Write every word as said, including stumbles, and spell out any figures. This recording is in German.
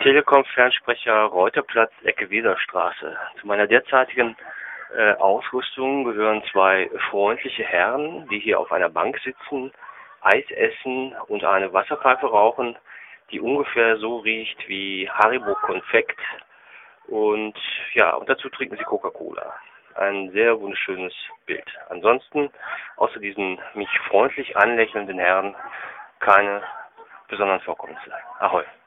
Telekom-Fernsprecher Reuterplatz, Ecke Weserstraße. Zu meiner derzeitigen äh, Ausrüstung gehören zwei freundliche Herren, die hier auf einer Bank sitzen, Eis essen und eine Wasserpfeife rauchen, die ungefähr so riecht wie Haribo Konfekt. Und ja, und dazu trinken sie Coca-Cola. Ein sehr wunderschönes Bild. Ansonsten, außer diesen mich freundlich anlächelnden Herren, keine besonderen Vorkommnisse. Ahoi.